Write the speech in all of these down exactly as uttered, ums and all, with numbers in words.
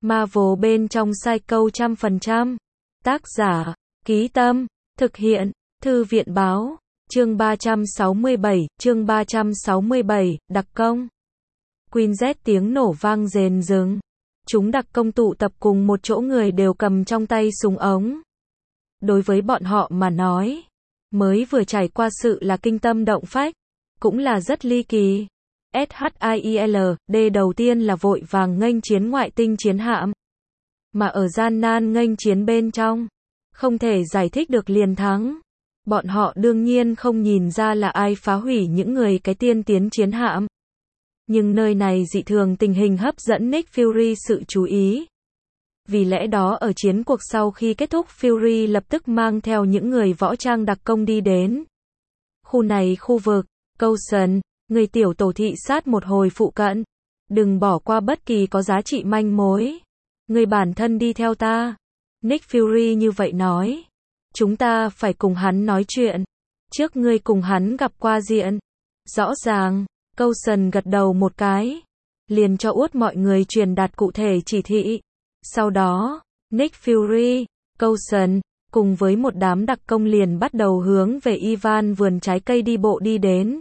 Marvel bên trong Psycho trăm phần trăm. Tác giả, Ký Tâm, thực hiện, Thư viện Báo, chương ba trăm sáu mươi bảy, chương ba trăm sáu mươi bảy, đặc công. Queen Z tiếng nổ vang rền rừng. Chúng đặc công tụ tập cùng một chỗ, người đều cầm trong tay súng ống. Đối với bọn họ mà nói, mới vừa trải qua sự là kinh tâm động phách, cũng là rất ly kỳ. SHIELD đầu tiên là vội vàng nghênh chiến ngoại tinh chiến hạm. Mà ở gian nan nghênh chiến bên trong, không thể giải thích được liền thắng. Bọn họ đương nhiên không nhìn ra là ai phá hủy những người cái tiên tiến chiến hạm. Nhưng nơi này dị thường tình hình hấp dẫn Nick Fury sự chú ý. Vì lẽ đó ở chiến cuộc sau khi kết thúc, Fury lập tức mang theo những người võ trang đặc công đi đến khu này khu vực Coulson. Người tiểu tổ thị sát một hồi phụ cận, đừng bỏ qua bất kỳ có giá trị manh mối. Người bản thân đi theo ta. Nick Fury như vậy nói. Chúng ta phải cùng hắn nói chuyện. Trước ngươi cùng hắn gặp qua diện. Rõ ràng, Coulson gật đầu một cái. Liền cho út mọi người truyền đạt cụ thể chỉ thị. Sau đó, Nick Fury, Coulson, cùng với một đám đặc công liền bắt đầu hướng về Ivan vườn trái cây đi bộ đi đến.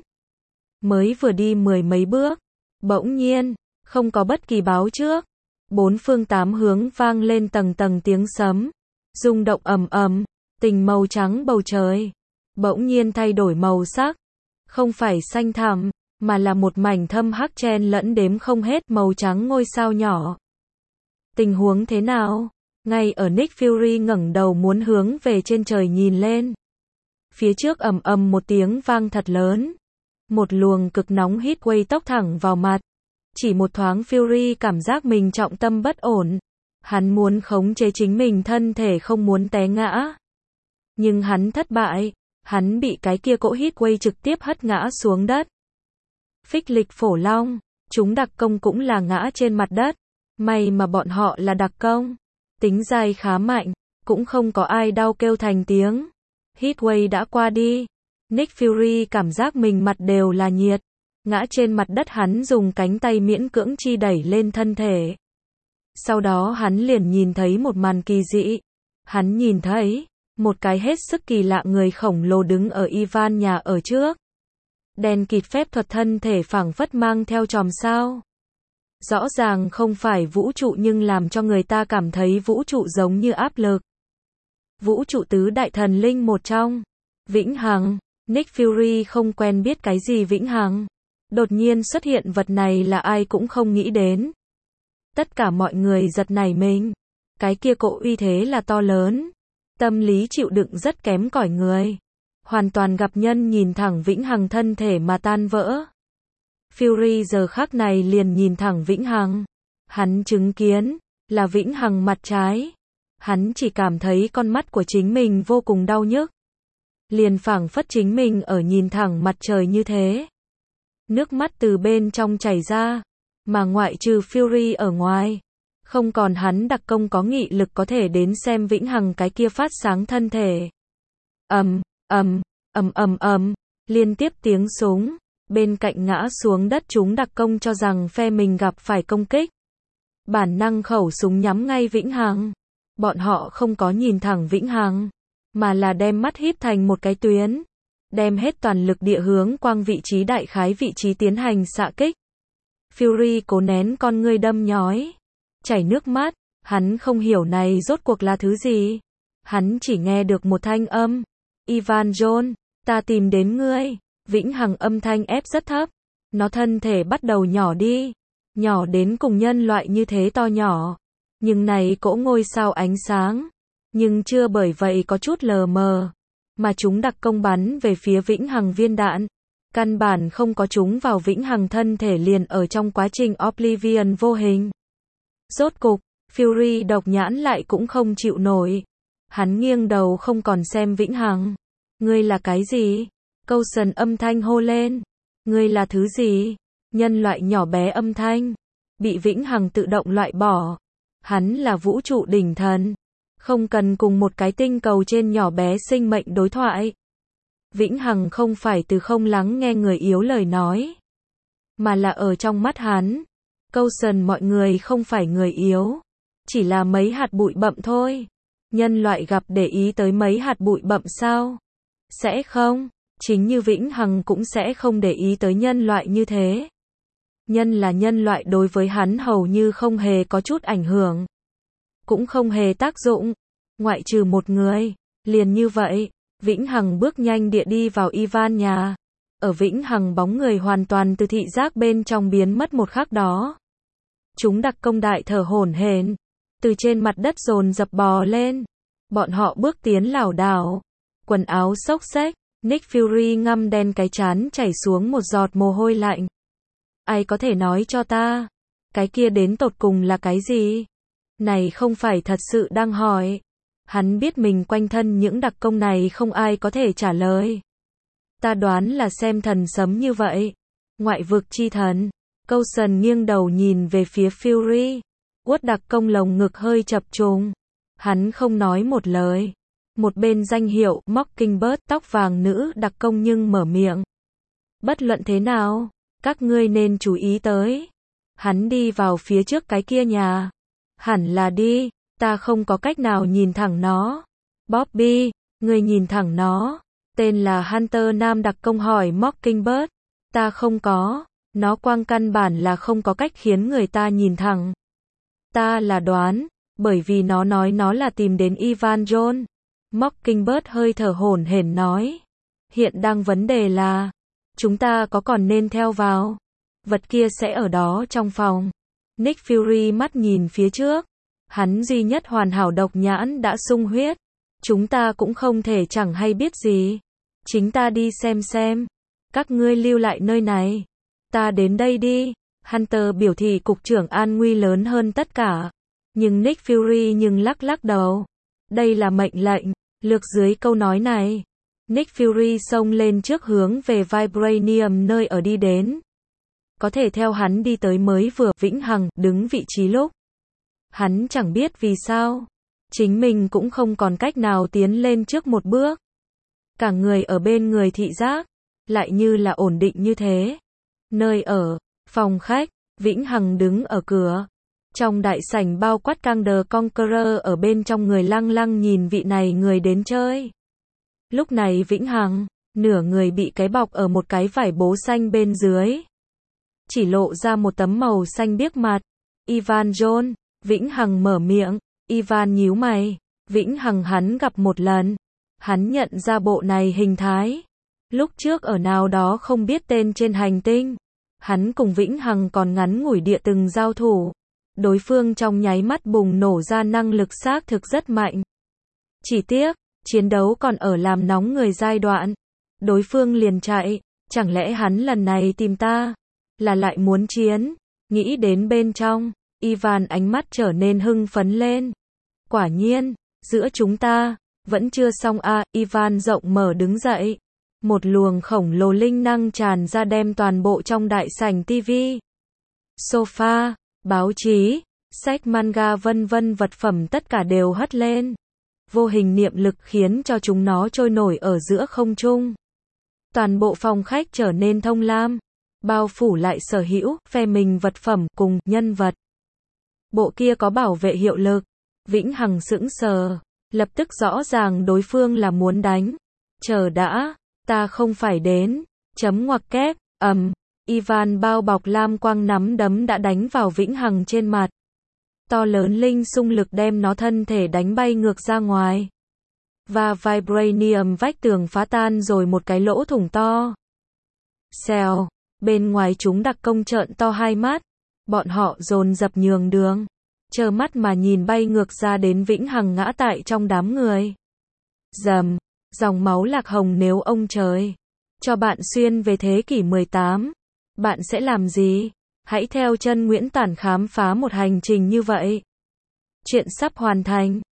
Mới vừa đi mười mấy bước, bỗng nhiên, không có bất kỳ báo trước. Bốn phương tám hướng vang lên tầng tầng tiếng sấm. Rung động ầm ầm, tình màu trắng bầu trời bỗng nhiên thay đổi màu sắc. Không phải xanh thẳm, mà là một mảnh thâm hắc chen lẫn đếm không hết màu trắng ngôi sao nhỏ. Tình huống thế nào? Ngay ở Nick Fury ngẩng đầu muốn hướng về trên trời nhìn lên. Phía trước ầm ầm một tiếng vang thật lớn. Một luồng cực nóng heatwave tốc thẳng vào mặt. Chỉ một thoáng Fury cảm giác mình trọng tâm bất ổn. Hắn muốn khống chế chính mình thân thể không muốn té ngã. Nhưng hắn thất bại. Hắn bị cái kia cỗ heatwave trực tiếp hất ngã xuống đất. Phích lịch phổ long. Chúng đặc công cũng là ngã trên mặt đất. May mà bọn họ là đặc công. Tính dai khá mạnh. Cũng không có ai đau kêu thành tiếng. Heatwave đã qua đi. Nick Fury cảm giác mình mặt đều là nhiệt. Ngã trên mặt đất, hắn dùng cánh tay miễn cưỡng chi đẩy lên thân thể. Sau đó hắn liền nhìn thấy một màn kỳ dị. Hắn nhìn thấy một cái hết sức kỳ lạ người khổng lồ đứng ở Ivan nhà ở trước. Đèn kịt phép thuật thân thể phảng phất mang theo chòm sao. Rõ ràng không phải vũ trụ nhưng làm cho người ta cảm thấy vũ trụ giống như áp lực. Vũ trụ tứ đại thần linh một trong. Vĩnh hằng. Nick Fury không quen biết cái gì vĩnh hằng. Đột nhiên xuất hiện vật này là ai cũng không nghĩ đến. Tất cả mọi người giật nảy mình. Cái kia cỗ uy thế là to lớn. Tâm lý chịu đựng rất kém cỏi người. Hoàn toàn gặp nhân nhìn thẳng vĩnh hằng thân thể mà tan vỡ. Fury giờ khắc này liền nhìn thẳng vĩnh hằng. Hắn chứng kiến là vĩnh hằng mặt trái. Hắn chỉ cảm thấy con mắt của chính mình vô cùng đau nhức. Liền phảng phất chính mình ở nhìn thẳng mặt trời như thế. Nước mắt từ bên trong chảy ra. Mà ngoại trừ Fury ở ngoài, không còn hắn đặc công có nghị lực có thể đến xem vĩnh hằng cái kia phát sáng thân thể. Ầm, ầm, ầm ầm ầm, liên tiếp tiếng súng. Bên cạnh ngã xuống đất, chúng đặc công cho rằng phe mình gặp phải công kích. Bản năng khẩu súng nhắm ngay vĩnh hằng. Bọn họ không có nhìn thẳng vĩnh hằng, mà là đem mắt híp thành một cái tuyến. Đem hết toàn lực địa hướng quang vị trí đại khái vị trí tiến hành xạ kích. Fury cố nén con ngươi đâm nhói. Chảy nước mắt. Hắn không hiểu này rốt cuộc là thứ gì. Hắn chỉ nghe được một thanh âm. Ivan John, ta tìm đến ngươi. Vĩnh hằng âm thanh ép rất thấp. Nó thân thể bắt đầu nhỏ đi. Nhỏ đến cùng nhân loại như thế to nhỏ. Nhưng này cỗ ngôi sao ánh sáng. Nhưng chưa bởi vậy có chút lờ mờ. Mà chúng đặc công bắn về phía vĩnh hằng viên đạn. Căn bản không có chúng vào vĩnh hằng thân thể, liền ở trong quá trình Oblivion vô hình. Rốt cục, Fury độc nhãn lại cũng không chịu nổi. Hắn nghiêng đầu không còn xem vĩnh hằng. Ngươi là cái gì? Coulson âm thanh hô lên. Ngươi là thứ gì? Nhân loại nhỏ bé âm thanh. Bị vĩnh hằng tự động loại bỏ. Hắn là vũ trụ đỉnh thần. Không cần cùng một cái tinh cầu trên nhỏ bé sinh mệnh đối thoại. Vĩnh hằng không phải từ không lắng nghe người yếu lời nói. Mà là ở trong mắt hắn. Coulson mọi người không phải người yếu. Chỉ là mấy hạt bụi bặm thôi. Nhân loại gặp để ý tới mấy hạt bụi bặm sao? Sẽ không. Chính như Vĩnh Hằng cũng sẽ không để ý tới nhân loại như thế. Nhân là nhân loại đối với hắn hầu như không hề có chút ảnh hưởng. Cũng không hề tác dụng. Ngoại trừ một người. Liền như vậy, Vĩnh Hằng bước nhanh địa đi vào Ivan nhà. Ở Vĩnh Hằng bóng người hoàn toàn từ thị giác bên trong biến mất một khắc đó. Chúng đặc công đại thở hổn hển, từ trên mặt đất dồn dập bò lên. Bọn họ bước tiến lảo đảo, quần áo xốc xếch, Nick Fury ngăm đen cái trán chảy xuống một giọt mồ hôi lạnh. Ai có thể nói cho ta, cái kia đến tột cùng là cái gì? Này không phải thật sự đang hỏi. Hắn biết mình quanh thân những đặc công này không ai có thể trả lời. Ta đoán là xem thần sấm như vậy. Ngoại vực chi thần. Coulson nghiêng đầu nhìn về phía Fury. Uất đặc công lồng ngực hơi chập trùng. Hắn không nói một lời. Một bên danh hiệu Mockingbird tóc vàng nữ đặc công nhưng mở miệng. Bất luận thế nào, các ngươi nên chú ý tới. Hắn đi vào phía trước cái kia nhà. Hẳn là đi, ta không có cách nào nhìn thẳng nó. Bobby, ngươi nhìn thẳng nó. Tên là Hunter nam đặc công hỏi Mockingbird. Ta không có, nó quang căn bản là không có cách khiến người ta nhìn thẳng. Ta là đoán, bởi vì nó nói nó là tìm đến Ivan John. Mockingbird hơi thở hổn hển nói. Hiện đang vấn đề là, chúng ta có còn nên theo vào? Vật kia sẽ ở đó trong phòng. Nick Fury mắt nhìn phía trước. Hắn duy nhất hoàn hảo độc nhãn đã sung huyết. Chúng ta cũng không thể chẳng hay biết gì. Chính ta đi xem xem. Các ngươi lưu lại nơi này. Ta đến đây đi. Hunter biểu thị cục trưởng an nguy lớn hơn tất cả. Nhưng Nick Fury nhưng lắc lắc đầu. Đây là mệnh lệnh. Lược dưới câu nói này. Nick Fury xông lên trước hướng về Vibranium nơi ở đi đến. Có thể theo hắn đi tới mới vừa Vĩnh Hằng đứng vị trí lúc. Hắn chẳng biết vì sao. Chính mình cũng không còn cách nào tiến lên trước một bước. Cả người ở bên người thị giác. Lại như là ổn định như thế. Nơi ở, phòng khách, Vĩnh Hằng đứng ở cửa. Trong đại sảnh bao quát Kang the Conqueror ở bên trong người lăng lăng nhìn vị này người đến chơi. Lúc này Vĩnh Hằng, nửa người bị cái bọc ở một cái vải bố xanh bên dưới. Chỉ lộ ra một tấm màu xanh biếc mặt. Ivan John, Vĩnh Hằng mở miệng. Ivan nhíu mày. Vĩnh Hằng hắn gặp một lần. Hắn nhận ra bộ này hình thái. Lúc trước ở nào đó không biết tên trên hành tinh. Hắn cùng Vĩnh Hằng còn ngắn ngủi địa từng giao thủ. Đối phương trong nháy mắt bùng nổ ra năng lực xác thực rất mạnh. Chỉ tiếc, chiến đấu còn ở làm nóng người giai đoạn. Đối phương liền chạy. Chẳng lẽ hắn lần này tìm ta? Là lại muốn chiến? Nghĩ đến bên trong, Ivan ánh mắt trở nên hưng phấn lên. Quả nhiên, giữa chúng ta, vẫn chưa xong a. À, Ivan rộng mở đứng dậy. Một luồng khổng lồ linh năng tràn ra đem toàn bộ trong đại sảnh tivi, sofa, báo chí, sách manga vân vân vật phẩm tất cả đều hất lên. Vô hình niệm lực khiến cho chúng nó trôi nổi ở giữa không trung. Toàn bộ phòng khách trở nên thông lam, bao phủ lại sở hữu, phe mình vật phẩm cùng nhân vật. Bộ kia có bảo vệ hiệu lực. Vĩnh Hằng sững sờ, lập tức rõ ràng đối phương là muốn đánh. Chờ đã, ta không phải đến. Chấm ngoặc kép, ầm. Ivan bao bọc lam quang nắm đấm đã đánh vào Vĩnh Hằng trên mặt. To lớn linh xung lực đem nó thân thể đánh bay ngược ra ngoài. Và Vibranium vách tường phá tan rồi một cái lỗ thủng to. Xèo, bên ngoài chúng đặc công trợn to hai mắt. Bọn họ dồn dập nhường đường. Trơ mắt mà nhìn bay ngược ra đến Vĩnh Hằng ngã tại trong đám người. Dầm, dòng máu lạc hồng nếu ông trời cho bạn xuyên về thế kỷ mười tám, bạn sẽ làm gì? Hãy theo chân Nguyễn Tản khám phá một hành trình như vậy. Chuyện sắp hoàn thành.